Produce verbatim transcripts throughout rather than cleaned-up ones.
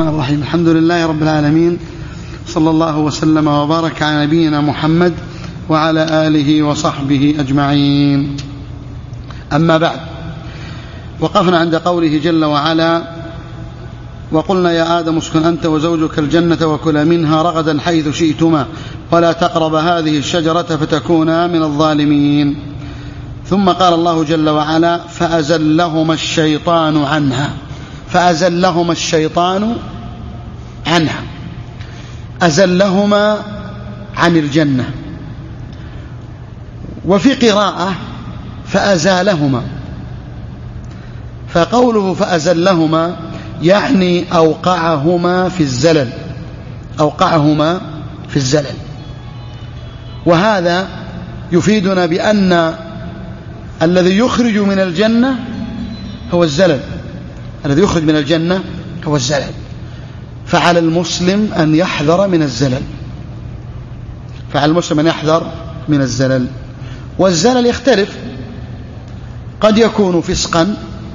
الرحمن الرحيم. الحمد لله رب العالمين، صلى الله وسلم وبارك على نبينا محمد وعلى آله وصحبه أجمعين. أما بعد، وقفنا عند قوله جل وعلا: وقلنا يا آدم اسكن أنت وزوجك الجنة وكلا منها رغدا حيث شئتما ولا تقربا هذه الشجرة فتكونا من الظالمين. ثم قال الله جل وعلا: فأزلهما الشيطان عنها. فأزلهما الشيطان عنها، أزلهما عن الجنة. وفي قراءة فأزالهما، فقوله فأزلهما يعني أوقعهما في الزلل، أوقعهما في الزلل. وهذا يفيدنا بأن الذي يخرج من الجنة هو الزلل، الذي يخرج من الجنة هو الزلل. فعلى المسلم أن يحذر من الزلل، فعلى المسلم أن يحذر من الزلل. والزلل يختلف، قد يكون فسقا،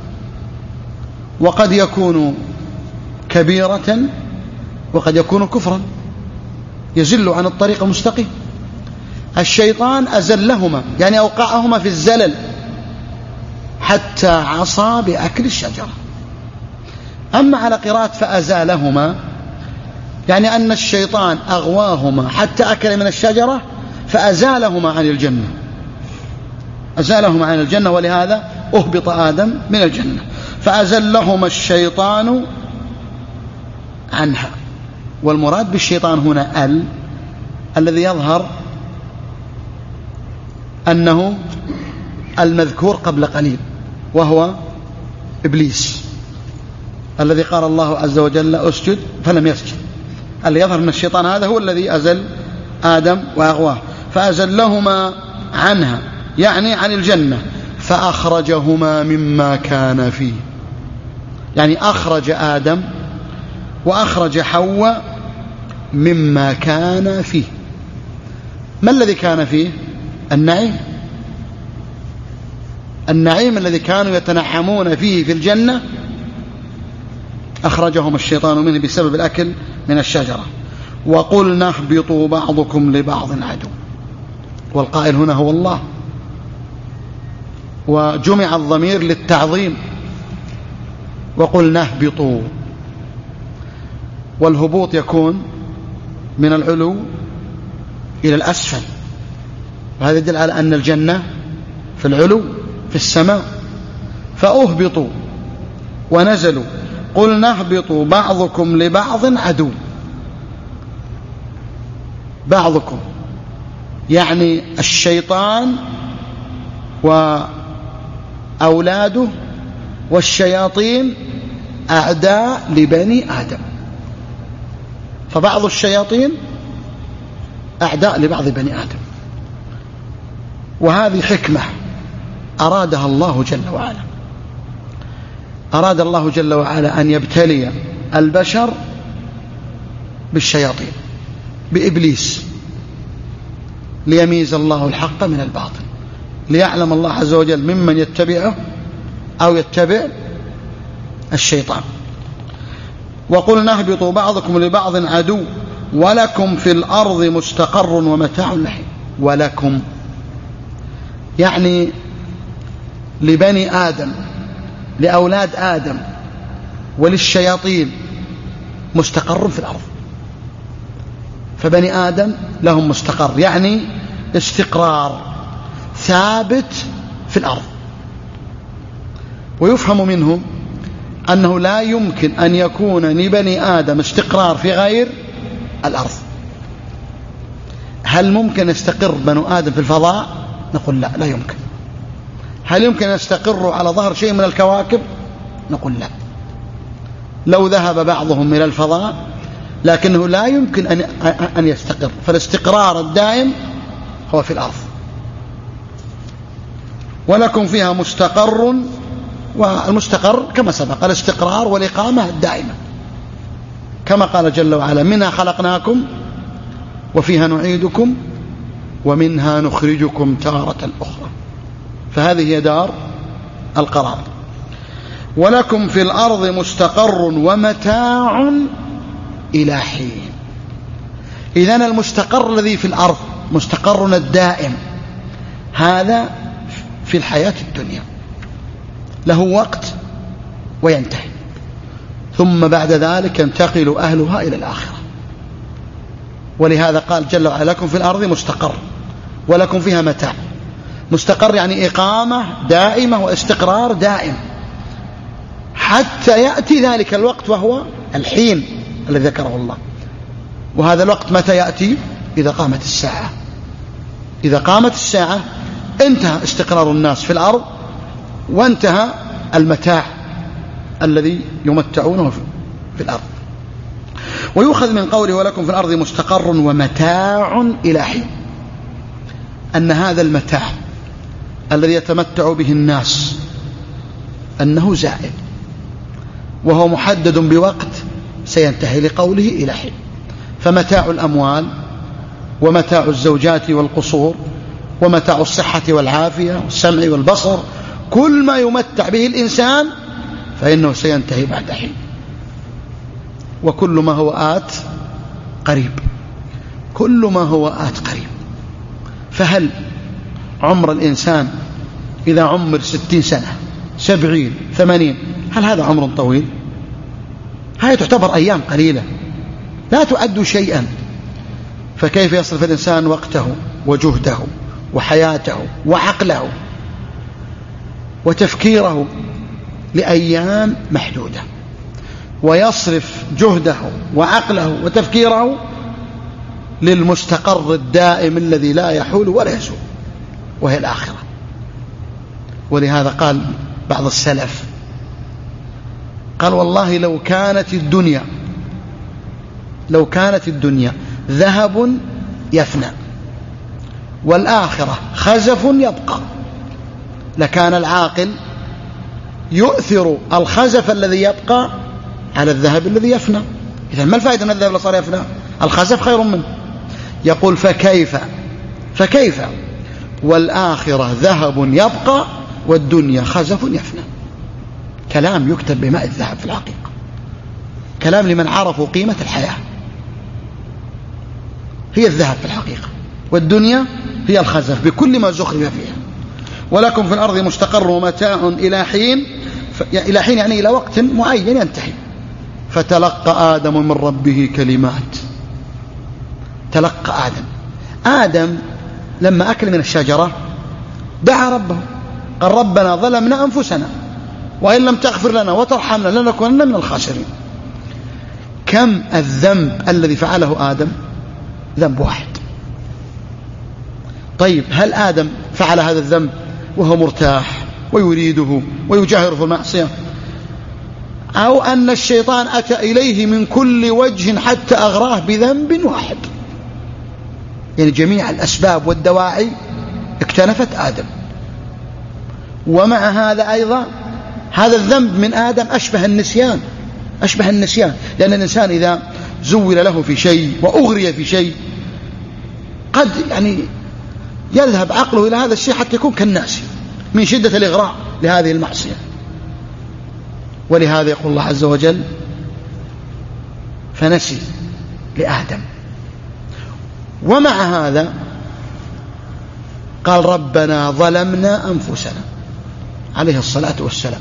وقد يكون كبيرة، وقد يكون كفرا، يزل عن الطريق المستقيم. الشيطان أزلهما يعني أوقعهما في الزلل حتى عصى بأكل الشجرة. أما على قراءة فأزالهما يعني أن الشيطان أغواهما حتى أكل من الشجرة فأزالهما عن الجنة، أزالهما عن الجنة، ولهذا أهبط آدم من الجنة. فأزلهما الشيطان عنها. والمراد بالشيطان هنا ال الذي يظهر أنه المذكور قبل قليل، وهو إبليس الذي قال الله عز وجل أسجد فلم يسجد. اللي يظهر من الشيطان هذا هو الذي أزل آدم وأغواه. فأزلهما عنها يعني عن الجنة، فأخرجهما مما كان فيه، يعني أخرج آدم وأخرج حواء مما كان فيه. ما الذي كان فيه؟ النعيم، النعيم الذي كانوا يتنعمون فيه في الجنة أخرجهم الشيطان منه بسبب الأكل من الشجرة. وقلنا اهبطوا بعضكم لبعض عدو، والقائل هنا هو الله، وجمع الضمير للتعظيم. وقلنا اهبطوا، والهبوط يكون من العلو إلى الأسفل، وهذا يدل على أن الجنة في العلو في السماء. فأهبطوا ونزلوا. قلنا اهبطوا بعضكم لبعض عدو. بعضكم يعني الشيطان وأولاده والشياطين أعداء لبني آدم، فبعض الشياطين أعداء لبعض بني آدم. وهذه حكمة أرادها الله جل وعلا. أراد الله جل وعلا أن يبتلي البشر بالشياطين، بإبليس، ليميز الله الحق من الباطل، ليعلم الله عز وجل ممن يتبعه أو يتبع الشيطان. وقلنا اهبطوا بعضكم لبعض عدو ولكم في الأرض مستقر ومتاع لحين. ولكم يعني لبني آدم، لأولاد آدم وللشياطين مستقر في الأرض. فبني آدم لهم مستقر يعني استقرار ثابت في الأرض. ويفهم منه أنه لا يمكن أن يكون لبني آدم استقرار في غير الأرض. هل ممكن يستقر بنو آدم في الفضاء؟ نقول لا، لا يمكن. هل يمكن يستقروا على ظهر شيء من الكواكب؟ نقول لا. لو ذهب بعضهم إلى الفضاء لكنه لا يمكن أن أن يستقر. فالاستقرار الدائم هو في الأرض. ولكم فيها مستقر، والمستقر كما سبق الاستقرار والإقامة الدائمة، كما قال جل وعلا: منها خلقناكم وفيها نعيدكم ومنها نخرجكم تارة أخرى. فهذه هي دار القرار. ولكم في الأرض مستقر ومتاع إلى حين. إذن المستقر الذي في الأرض مستقرنا الدائم هذا في الحياة الدنيا، له وقت وينتهي، ثم بعد ذلك ينتقل أهلها إلى الآخرة. ولهذا قال جل وعلا لكم في الأرض مستقر ولكم فيها متاع. مستقر يعني إقامة دائمة واستقرار دائم حتى يأتي ذلك الوقت وهو الحين الذي ذكره الله. وهذا الوقت متى يأتي؟ إذا قامت الساعة. إذا قامت الساعة انتهى استقرار الناس في الأرض وانتهى المتاع الذي يمتعونه في الأرض. ويؤخذ من قوله ولكم في الأرض مستقر ومتاع إلى حين أن هذا المتاع الذي يتمتع به الناس أنه زائد وهو محدد بوقت سينتهي، لقوله إلى حين. فمتاع الأموال ومتاع الزوجات والقصور ومتاع الصحة والعافية والسمع والبصر، كل ما يمتع به الإنسان فإنه سينتهي بعد حين، وكل ما هو آت قريب، كل ما هو آت قريب. فهل عمر الإنسان إذا عمر ستين سنة سبعين ثمانين هل هذا عمر طويل؟ هذه تعتبر أيام قليلة لا تؤد شيئا. فكيف يصرف الإنسان وقته وجهده وحياته وعقله وتفكيره لأيام محدودة، ويصرف جهده وعقله وتفكيره للمستقر الدائم الذي لا يحول ولا يزول وهي الآخرة. ولهذا قال بعض السلف قال والله لو كانت الدنيا لو كانت الدنيا ذهب يفنى والآخرة خزف يبقى لكان العاقل يؤثر الخزف الذي يبقى على الذهب الذي يفنى. إذا ما الفائدة من الذهب اللي صار يفنى؟ الخزف خير منه. يقول فكيف فكيف والآخرة ذهب يبقى والدنيا خزف يفنى. كلام يكتب بماء الذهب في الحقيقة، كلام لمن عرفوا قيمة الحياة. هي الذهب في الحقيقة والدنيا هي الخزف بكل ما زخرف فيها. ولكم في الأرض مستقر ومتاع إلى حين، إلى حين يعني إلى وقت معين ينتهي. فتلقى آدم من ربه كلمات. تلقى آدم آدم لما أكل من الشجرة دعا ربه قال ربنا ظلمنا أنفسنا وإن لم تغفر لنا وترحمنا لنكونن من الخاسرين. كم الذنب الذي فعله آدم؟ ذنب واحد. طيب هل آدم فعل هذا الذنب وهو مرتاح ويريده ويجاهر في المعصية، أو أن الشيطان أتى إليه من كل وجه حتى أغراه بذنب واحد؟ يعني جميع الأسباب والدواعي اكتنفت آدم. ومع هذا أيضا هذا الذنب من آدم أشبه النسيان، أشبه النسيان لأن الإنسان إذا زول له في شيء وأغري في شيء قد يعني يذهب عقله إلى هذا الشيء حتى يكون كالناس من شدة الإغراء لهذه المعصية. ولهذا يقول الله عز وجل فنسي لآدم. ومع هذا قال ربنا ظلمنا أنفسنا عليه الصلاة والسلام.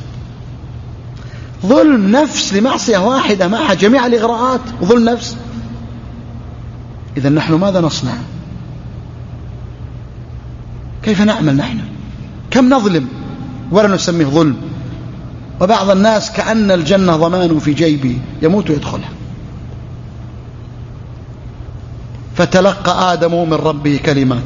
ظلم نفس لمعصية واحدة معها جميع الإغراءات وظلم نفس. إذن نحن ماذا نصنع؟ كيف نعمل نحن؟ كم نظلم ولا نسميه ظلم؟ وبعض الناس كأن الجنة ضمان في جيبه يموت ويدخلها. فتلقى آدم من ربه كلمات.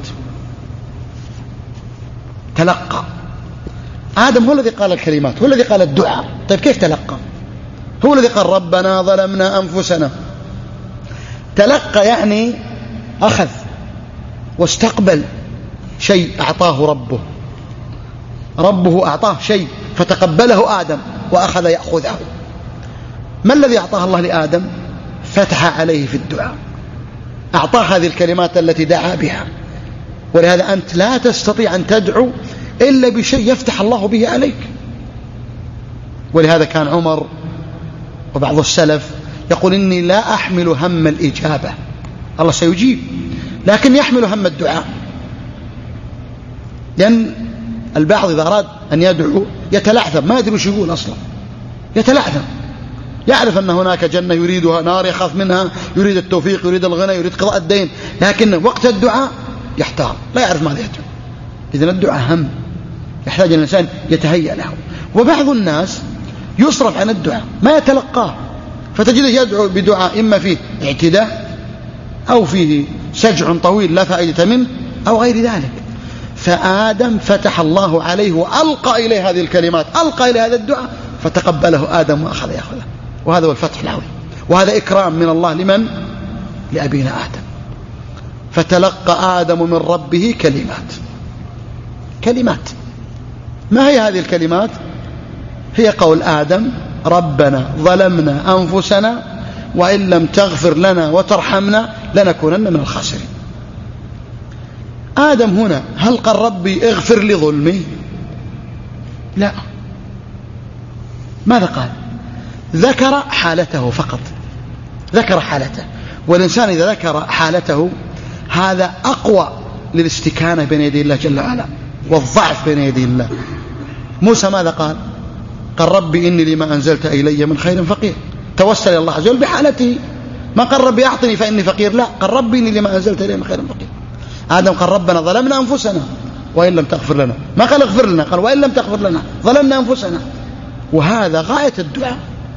تلقى آدم هو الذي قال الكلمات، هو الذي قال الدعاء. طيب كيف تلقى؟ هو الذي قال ربنا ظلمنا أنفسنا. تلقى يعني أخذ واستقبل شيء أعطاه ربه، ربه أعطاه شيء فتقبله آدم وأخذ يأخذه. ما الذي أعطاه الله لآدم؟ فتح عليه في الدعاء، أعطاه هذه الكلمات التي دعا بها. ولهذا أنت لا تستطيع أن تدعو إلا بشيء يفتح الله به عليك. ولهذا كان عمر وبعض السلف يقول إني لا أحمل هم الإجابة، الله سيجيب، لكن يحمل هم الدعاء، لأن البعض إذا أراد أن يدعو يتلعثم، ما يدري وش يقول أصلا، يتلعثم، يعرف أن هناك جنة يريدها، نار يخاف منها، يريد التوفيق، يريد الغنى، يريد قضاء الدين، لكن وقت الدعاء يحتار، لا يعرف ماذا يدعو. إذن الدعاء هم، يحتاج الإنسان يتهيأ له. وبعض الناس يصرف عن الدعاء ما يتلقاه، فتجده يدعو بدعاء إما فيه اعتداء أو فيه سجع طويل لا فائدة منه أو غير ذلك. فآدم فتح الله عليه وألقى إليه هذه الكلمات، ألقى إليه هذا الدعاء، فتقبله آدم وأخذ يأخذه، وهذا هو الفتح العظيم، وهذا إكرام من الله لمن؟ لأبينا آدم. فتلقى آدم من ربه كلمات، كلمات. ما هي هذه الكلمات؟ هي قول آدم: ربنا ظلمنا أنفسنا وإن لم تغفر لنا وترحمنا لنكونن من الخاسرين. آدم هنا هل قال ربي اغفر لي ظلمي؟ لا، ماذا قال؟ ذكر حالته فقط، ذكر حالته. والإنسان إذا ذكر حالته هذا أقوى للاستكانة بين يدي الله جل وعلا والضعف بين يدي الله. موسى ماذا قال؟ قال ربي إني لما أنزلت إلي من خير فقير، توسل إلى الله عز وجل بحالته، ما قال ربي أعطني فإني فقير، لا، قال ربي إني لما أنزلت إلي من خير فقير. آدم قال ربنا ظلمنا أنفسنا وإن لم تغفر لنا، ما قال اغفر لنا، قال وإن لم تغفر لنا، ظلمنا أنفسنا. وهذا غاية الدعاء.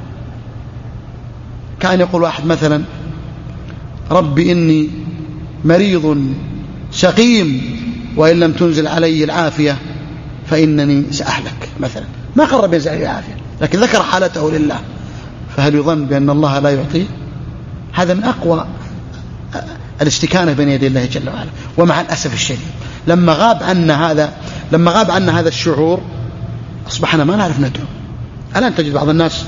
كان يقول واحد مثلا: ربي إني مريض سقيم وإن لم تنزل علي العافية فإنني سأهلك مثلا، ما قال ربي ينزل علي العافية، لكن ذكر حالته لله. فهل يظن بأن الله لا يعطيه؟ هذا من أقوى الاستكانة بين يدي الله جل وعلا. ومع الأسف الشديد لما غاب عنا هذا لما غاب عنا هذا الشعور أصبحنا ما نعرف ندعو. الآن تجد بعض الناس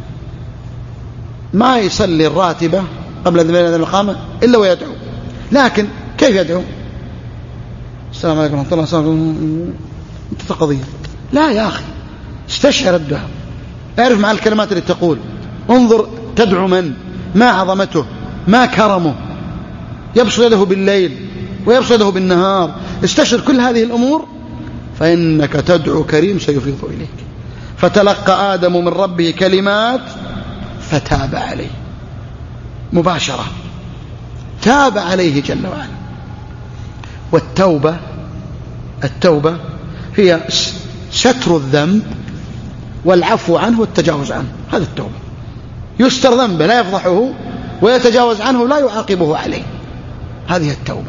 ما يصلي الراتبة قبل ذبيان الإقامة إلا ويدعو، لكن كيف يدعو؟ السلام عليكم ورحمة الله، السلام عليكم، انت قضية. لا يا أخي، استشعر الدعاء، اعرف مع الكلمات اللي تقول، انظر تدعو من، ما عظمته، ما كرمه، يبسط يده بالليل ويبسط يده بالنهار، استشعر كل هذه الأمور، فإنك تدعو كريم سيفيض إليك. فتلقى آدم من ربه كلمات فتاب عليه، مباشرة تاب عليه جل وعلا. والتوبة التوبة هي ستر الذنب والعفو عنه والتجاوز عنه، هذا التوبة. يستر ذنبه لا يفضحه، ويتجاوز عنه لا يعاقبه عليه، هذه التوبة.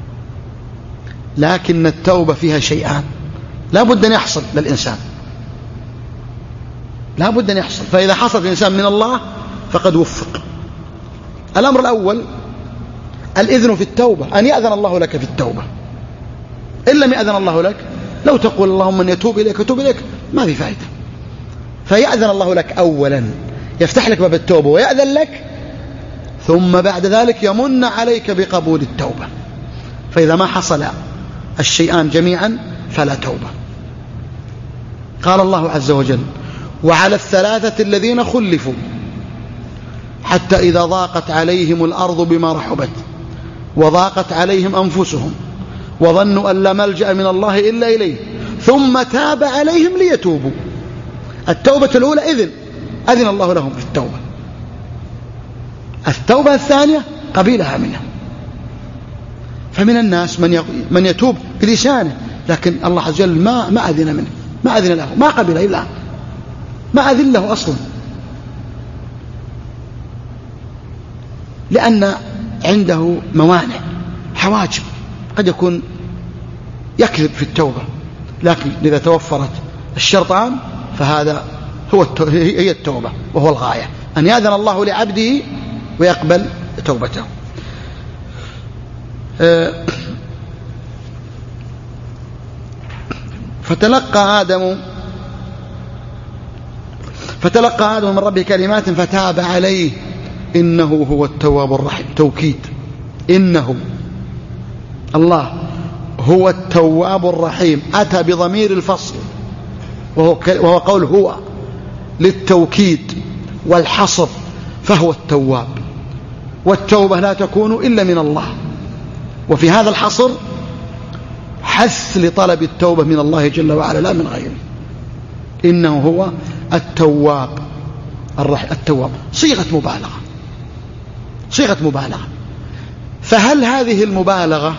لكن التوبة فيها شيئان لا بد أن يحصل للإنسان، لا بد أن يحصل. فإذا حصل الإنسان من الله فقد وفق. الأمر الأول الإذن في التوبة، أن يأذن الله لك في التوبة. إن لم يأذن الله لك، لو تقول اللهم من يتوب إليك يتوب إليك، ما في فائدة. فيأذن الله لك أولا، يفتح لك باب التوبة ويأذن لك، ثم بعد ذلك يمن عليك بقبول التوبة. فإذا ما حصل الشيئان جميعا فلا توبة. قال الله عز وجل: وعلى الثلاثة الذين خلفوا حتى إذا ضاقت عليهم الأرض بما رحبت وضاقت عليهم أنفسهم وظنوا أن لا ملجأ من الله إلا إليه ثم تاب عليهم ليتوبوا. التوبة الأولى إذن أذن الله لهم في التوبة، التوبة الثانية قبيلها منهم. فمن الناس من من يتوب بلسانه، لكن الله عز وجل ما ما أذن منه، ما أذن له، ما قبله إلا ما أذن له أصلا، لأن عنده موانع، حواجب، قد يكون يكذب في التوبة، لكن إذا توفرت الشرطان فهذا هو هي التوبة، وهو الغاية أن يأذن الله لعبده ويقبل توبته. فتلقى آدم فتلقى آدم من ربه كلمات فتاب عليه إنه هو التواب الرحيم. توكيد، إنه الله هو التواب الرحيم، أتى بضمير الفصل وهو وهو قول هو، للتوكيد والحصر فهو التواب، والتوبة لا تكون إلا من الله. وفي هذا الحصر حث لطلب التوبة من الله جل وعلا لا من غيره، إنه هو التواب الرحيم. التواب صيغة مبالغة، صيغة مبالغة. فهل هذه المبالغة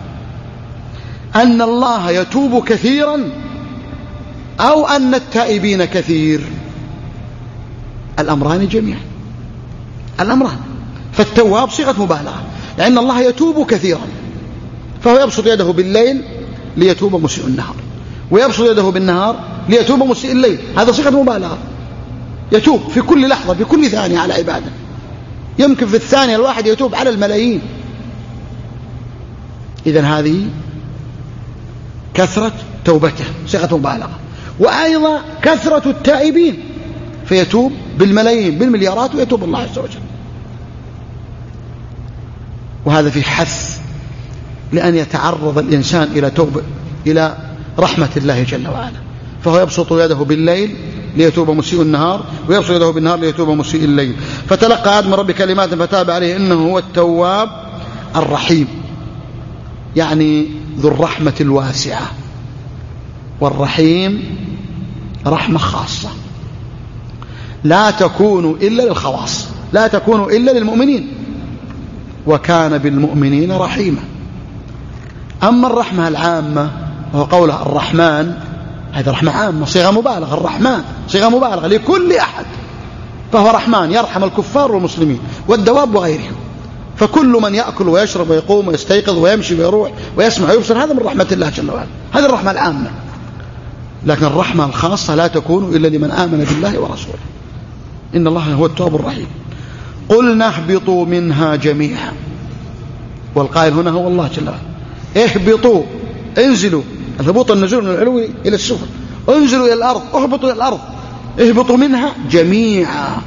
أن الله يتوب كثيرا أو أن التائبين كثير؟ الأمران جميعا، الأمران. فالتواب صيغة مبالغة، لأن الله يتوب كثيرا، فهو يبسط يده بالليل ليتوب مسيء النهار، ويبسط يده بالنهار ليتوب مسيء الليل. هذا صيغة مبالغة، يتوب في كل لحظة في كل ثانية على عباده. يمكن في الثانية الواحد يتوب على الملايين. إذن هذه كثرة توبته صيغة مبالغة. وأيضا كثرة التائبين، فيتوب بالملايين بالمليارات ويتوب الله عز وجل. وهذا في حث لأن يتعرض الإنسان إلى توبة إلى رحمة الله جل وعلا. فهو يبسط يده بالليل ليتوب مسيء النهار، ويبسط يده بالنهار ليتوب مسيء الليل. فتلقى آدم من رب كلمات فتاب عليه إنه هو التواب الرحيم، يعني ذو الرحمة الواسعة. والرحيم رحمة خاصة لا تكون إلا للخواص، لا تكون إلا للمؤمنين، وكان بالمؤمنين رحيما. أما الرحمة العامة وهو قوله الرحمن، هذا رحمة عامة صيغة مبالغة. الرحمن صيغة مبالغة لكل أحد، فهو رحمن يرحم الكفار والمسلمين والدواب وغيرهم. فكل من يأكل ويشرب ويقوم ويستيقظ ويمشي ويروح ويسمع ويبصر هذا من رحمة الله جل وعلا، هذه الرحمة العامة. لكن الرحمة الخاصة لا تكون إلا لمن آمن بالله ورسوله، إن الله هو التواب الرحيم. قلنا اهبطوا منها جميعا، والقائل هنا هو الله جل وعلا. اهبطوا، انزلوا، الهبوط النزول من العلو إلى السفل، انزلوا إلى الأرض، اهبطوا إلى الأرض، اهبطوا منها جميعا،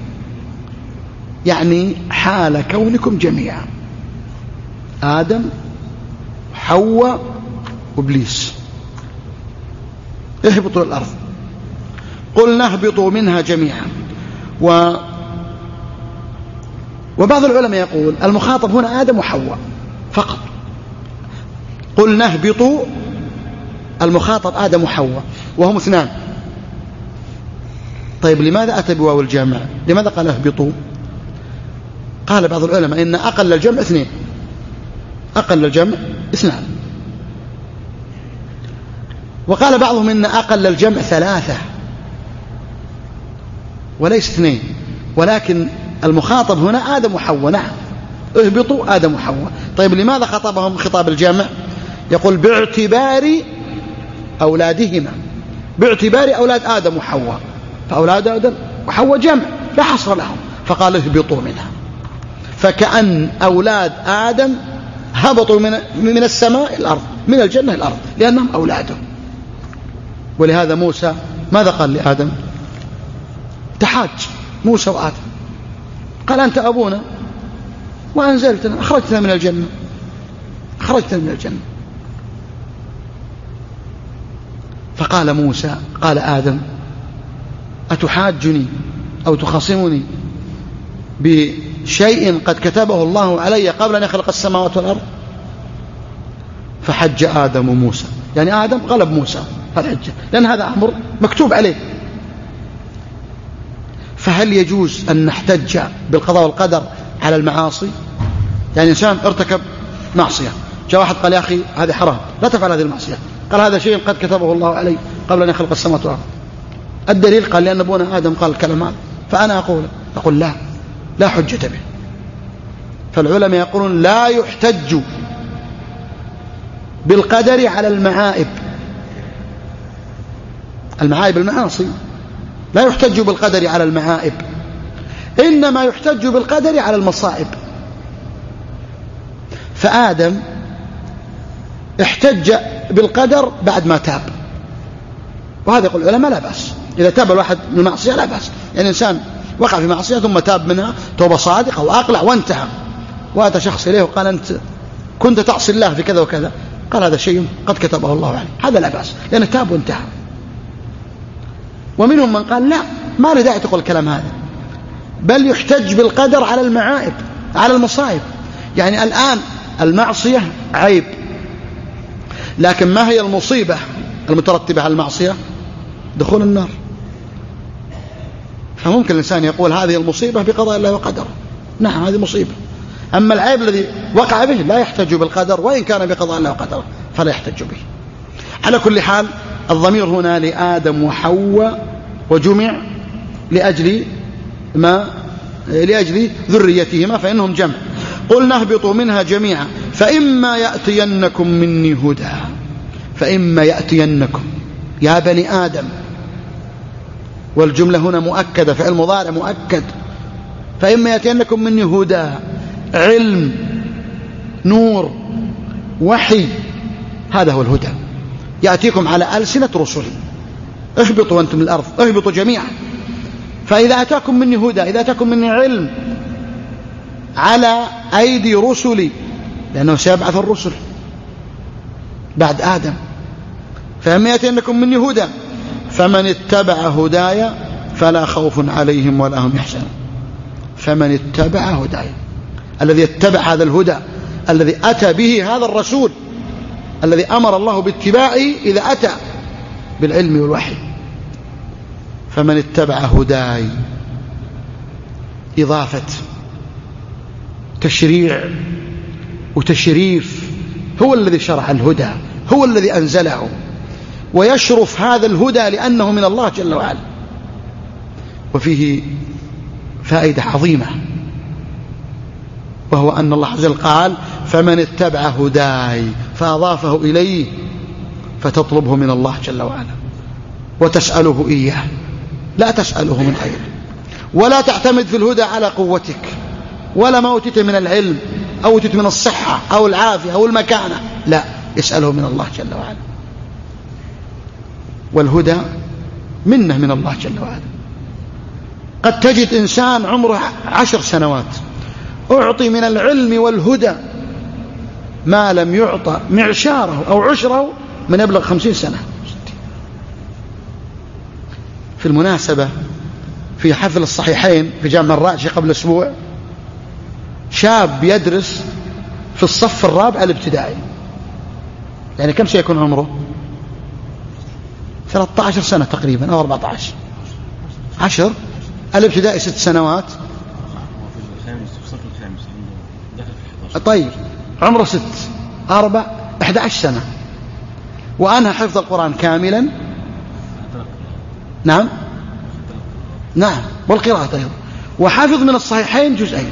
يعني حال كونكم جميعا، آدم حواء وإبليس، اهبطوا إلى الأرض. قلنا اهبطوا منها جميعا. و وبعض العلماء يقول المخاطب هنا آدم وحواء فقط. قلنا اهبطوا، المخاطب آدم وحواء وهم اثنان. طيب لماذا أتى بواو الجمع؟ لماذا قال اهبطوا؟ قال بعض العلماء إن أقل الجمع اثنين، أقل الجمع اثنان. وقال بعضهم إن أقل الجمع ثلاثة وليس اثنين، ولكن المخاطب هنا آدم وحواء. نعم اهبطوا آدم وحواء. طيب لماذا خطبهم خطاب الجمع؟ يقول باعتبار أولادهما، باعتبار أولاد آدم وحواء، فأولاد آدم وحواء جمع لا حصر لهم، فقال اهبطوا منها. فكأن أولاد آدم هبطوا من من السماء الأرض، من الجنة الأرض، لأنهم أولاده. ولهذا موسى ماذا قال لآدم؟ تحاج موسى وآدم، قال أنت أبونا وأنزلتنا، أخرجتنا من الجنة، أخرجتنا من الجنة. فقال موسى، قال آدم أتحاجني أو تخاصمني بشيء قد كتبه الله علي قبل أن يخلق السماوات والأرض؟ فحج آدم موسى، يعني آدم غلب موسى فالحجة، لأن هذا أمر مكتوب عليه. فهل يجوز أن نحتج بالقضاء والقدر على المعاصي؟ يعني إنسان ارتكب معصية، جاء واحد قال يا أخي هذا حرام لا تفعل هذه المعصية، قال هذا شيء قد كتبه الله علي قبل أن يخلق السماوات والأرض. الدليل قال لأن أبونا آدم قال الكلام هذا، فأنا أقول أقول لا لا حجة به. فالعلماء يقولون لا يحتج بالقدر على المعائب، المعائب المعاصي، لا يحتج بالقدر على المعائب، إنما يحتج بالقدر على المصائب. فآدم احتج بالقدر بعد ما تاب، وهذا يقول العلماء لا بأس، إذا تاب الواحد من المعصية لا بأس. يعني إنسان وقع في معصية ثم تاب منها توبة صادقة وأقلع وانتهى، وأتى شخص إليه وقال أنت كنت تعصي الله في كذا وكذا، قال هذا شيء قد كتبه الله عليه، هذا لا بأس لأنه تاب وانتهى. ومنهم من قال لا، ما له داعي تقول الكلام هذا، بل يحتج بالقدر على المعائب، على المصائب. يعني الآن المعصية عيب، لكن ما هي المصيبة المترتبة على المعصية؟ دخول النار. فممكن الإنسان يقول هذه المصيبة بقضاء الله وقدره، نعم هذه مصيبة. أما العيب الذي وقع به لا يحتج بالقدر، وإن كان بقضاء الله وقدره فلا يحتج به. على كل حال الضمير هنا لآدم وحواء، وجمع لأجل ما لأجل ذريتهما فإنهم جمع. قلنا اهبطوا منها جميعا فإما يأتينكم مني هدى، فإما يأتينكم يا بني آدم، والجملة هنا مؤكدة، فعل مضارع مؤكد. فإما يأتينكم مني هدى، علم، نور، وحي، هذا هو الهدى. يأتيكم على ألسنة رسل. اهبطوا أنتم من الأرض، اهبطوا جميعا. فإذا أتاكم مني هدى، إذا أتاكم مني علم على أيدي رسلي، لأنه سيبعث الرسل بعد آدم. فإما يأتينكم مني هدى فمن اتبع هداي فلا خوف عليهم ولا هم يحزنون. فمن اتبع هداي، الذي اتبع هذا الهدى الذي أتى به هذا الرسول الذي أمر الله باتباعه إذا أتى بالعلم والوحي. فمن اتبع هداي إضافة تشريع وتشريف، هو الذي شرع الهدى، هو الذي أنزله، ويشرف هذا الهدى لأنه من الله جل وعلا. وفيه فائدة عظيمة، وهو أن الله عز وجل قال فمن اتبع هداي، فأضافه إليه، فتطلبه من الله جل وعلا وتسأله إياه، لا تسأله من غيره، ولا تعتمد في الهدى على قوتك ولا ما أوتيت من العلم أو أوتيت من الصحة أو العافية أو المكانة، لا، اسأله من الله جل وعلا. والهدى منه من الله جل وعلا. قد تجد إنسان عمره عشر سنوات أعطي من العلم والهدى ما لم يعطى معشاره أو عشره من يبلغ خمسين سنة. في المناسبة في حفل الصحيحين في جامع الراشي قبل أسبوع، شاب يدرس في الصف الرابع الابتدائي، يعني كم سيكون عمره؟ ثلاثة عشر سنة تقريبا أو أربعة عشر. عشر الابتدائي ست سنوات، طيب عمره ست أربع أحد عشر سنة، وأنهى حفظ القرآن كاملا. نعم نعم والقراءة أيضا، وحافظ من الصحيحين جزئين.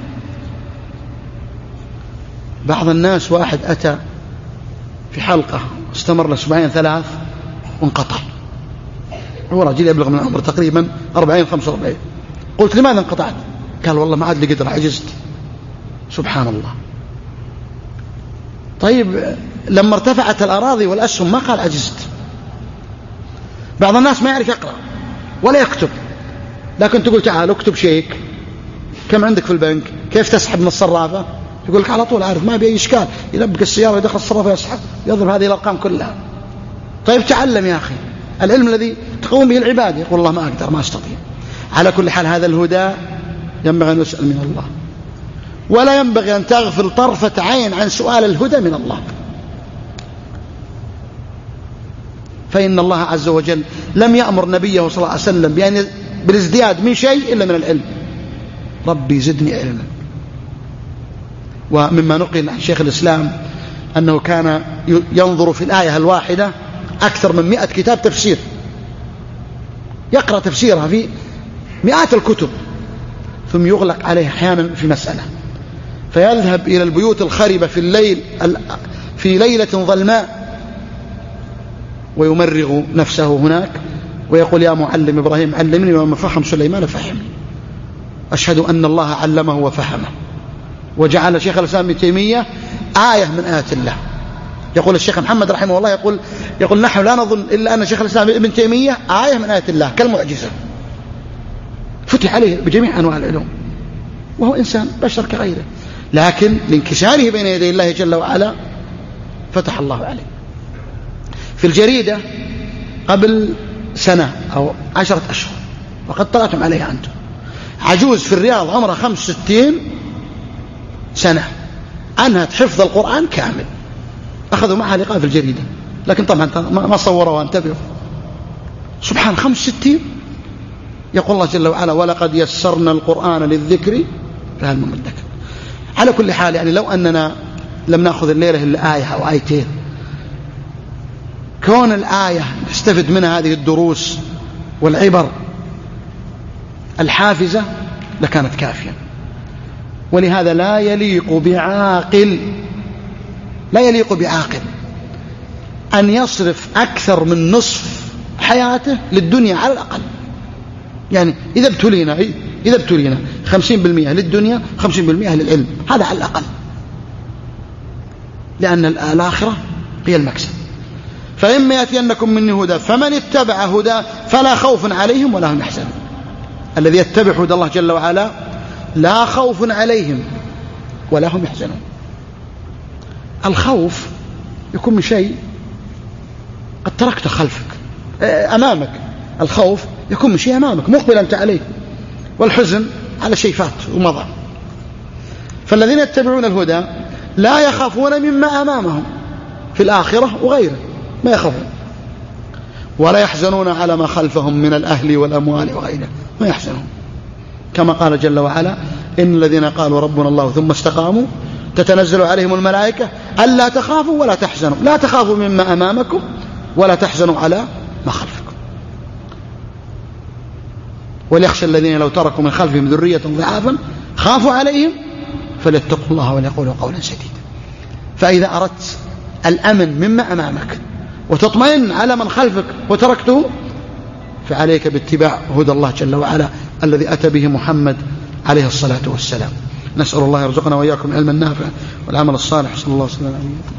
بعض الناس واحد أتى في حلقة استمر لأسبوعين ثلاث وانقطع، هو رجل يبلغ من العمر تقريبا أربعين خمسة وأربعين. قلت لماذا انقطعت؟ قال والله ما عاد لي قدر، عجزت. سبحان الله. طيب لما ارتفعت الأراضي والأسهم ما قال عجزت. بعض الناس ما يعرف يقرأ ولا يكتب، لكن تقول تعال اكتب شيك، كم عندك في البنك، كيف تسحب من الصرافة، يقول لك على طول عارف، ما بأي إشكال، يلبك السيارة ويدخل الصرافة يسحب، يضرب هذه الأرقام كلها. طيب تعلم يا أخي العلم الذي تقوم به العباد. يقول الله ما أقدر، ما أستطيع. على كل حال هذا الهدى ينبغي أن نسأل من الله، ولا ينبغي أن تغفل طرفة عين عن سؤال الهدى من الله. فإن الله عز وجل لم يأمر نبيه صلى الله عليه وسلم بأن بالازدياد من شيء إلا من العلم. ربي زدني علما. ومما نقل عن شيخ الإسلام أنه كان ينظر في الآية الواحدة أكثر من مئة كتاب تفسير، يقرأ تفسيرها في مئات الكتب، ثم يغلق عليه أحيانا في مسألة، فيذهب إلى البيوت الخربة في الليل في ليلة ظلماء ويمرغ نفسه هناك ويقول يا معلم إبراهيم علمني وما فهم سليمان فهمني. أشهد أن الله علمه وفهمه. وجعل شيخ الإسلام ابن تيمية آية من آيات الله. يقول الشيخ محمد رحمه الله يقول يقول نحن لا نظن إلا أن شيخ الإسلام ابن تيمية آية من آيات الله كالمعجزة، فتح عليه بجميع أنواع العلوم، وهو إنسان بشر كغيره، لكن لانكساره بين يدي الله جل وعلا فتح الله عليه. في الجريدة قبل سنة أو عشرة أشهر وقد طلعتم عليها أنتم. عجوز في الرياض عمرها خمس ستين سنة أنهت حفظ القرآن كامل، أخذوا معها لقاء في الجريدة، لكن طبعا ما صوروا وانتبهوا. سبحان خمس ستين. يقول الله جل وعلا ولقد يسرنا القرآن للذكر فهل من مدكر. على كل حال يعني لو أننا لم نأخذ الليلة إلا آية أو آيتين، كون الآية نستفد منها هذه الدروس والعبر الحافزة لكانت كافية. ولهذا لا يليق بعاقل لا يليق بعاقل أن يصرف أكثر من نصف حياته للدنيا على الأقل. يعني إذا ابتلينا إذا ابتلينا خمسين بالمئة للدنيا خمسين بالمئة للعلم، هذا على الأقل، لأن الآخرة هي المكسب. فإما يأتينكم مني هدى فمن اتبع هدى فلا خوف عليهم ولا هم يحزنون. الذي يتبع هدى الله جل وعلا لا خوف عليهم ولا هم يحزنون. الخوف يكون من شيء قد تركته خلفك أمامك، الخوف يكون من شيء أمامك مقبل أنت عليه، والحزن على شيء فات ومضى. فالذين يتبعون الهدى لا يخافون مما أمامهم في الآخرة وغيره، ما يخافون، ولا يحزنون على ما خلفهم من الأهل والأموال وغيره، ما يحزنون. كما قال جل وعلا إن الذين قالوا ربنا الله ثم استقاموا تتنزل عليهم الملائكة ألا تخافوا ولا تحزنوا، لا تخافوا مما أمامكم ولا تحزنوا على ما خلفكم. وليخشى الذين لو تركوا من خلفهم ذرية ضعافا خافوا عليهم فليتقوا الله وليقولوا قولا سديدا. فإذا أردت الأمن مما أمامك وتطمئن على من خلفك وتركته فعليك باتباع هدى الله جل وعلا الذي أتى به محمد عليه الصلاة والسلام. نسأل الله يرزقنا وإياكم علما نافعا والعمل الصالح. صلى الله عليه وسلم.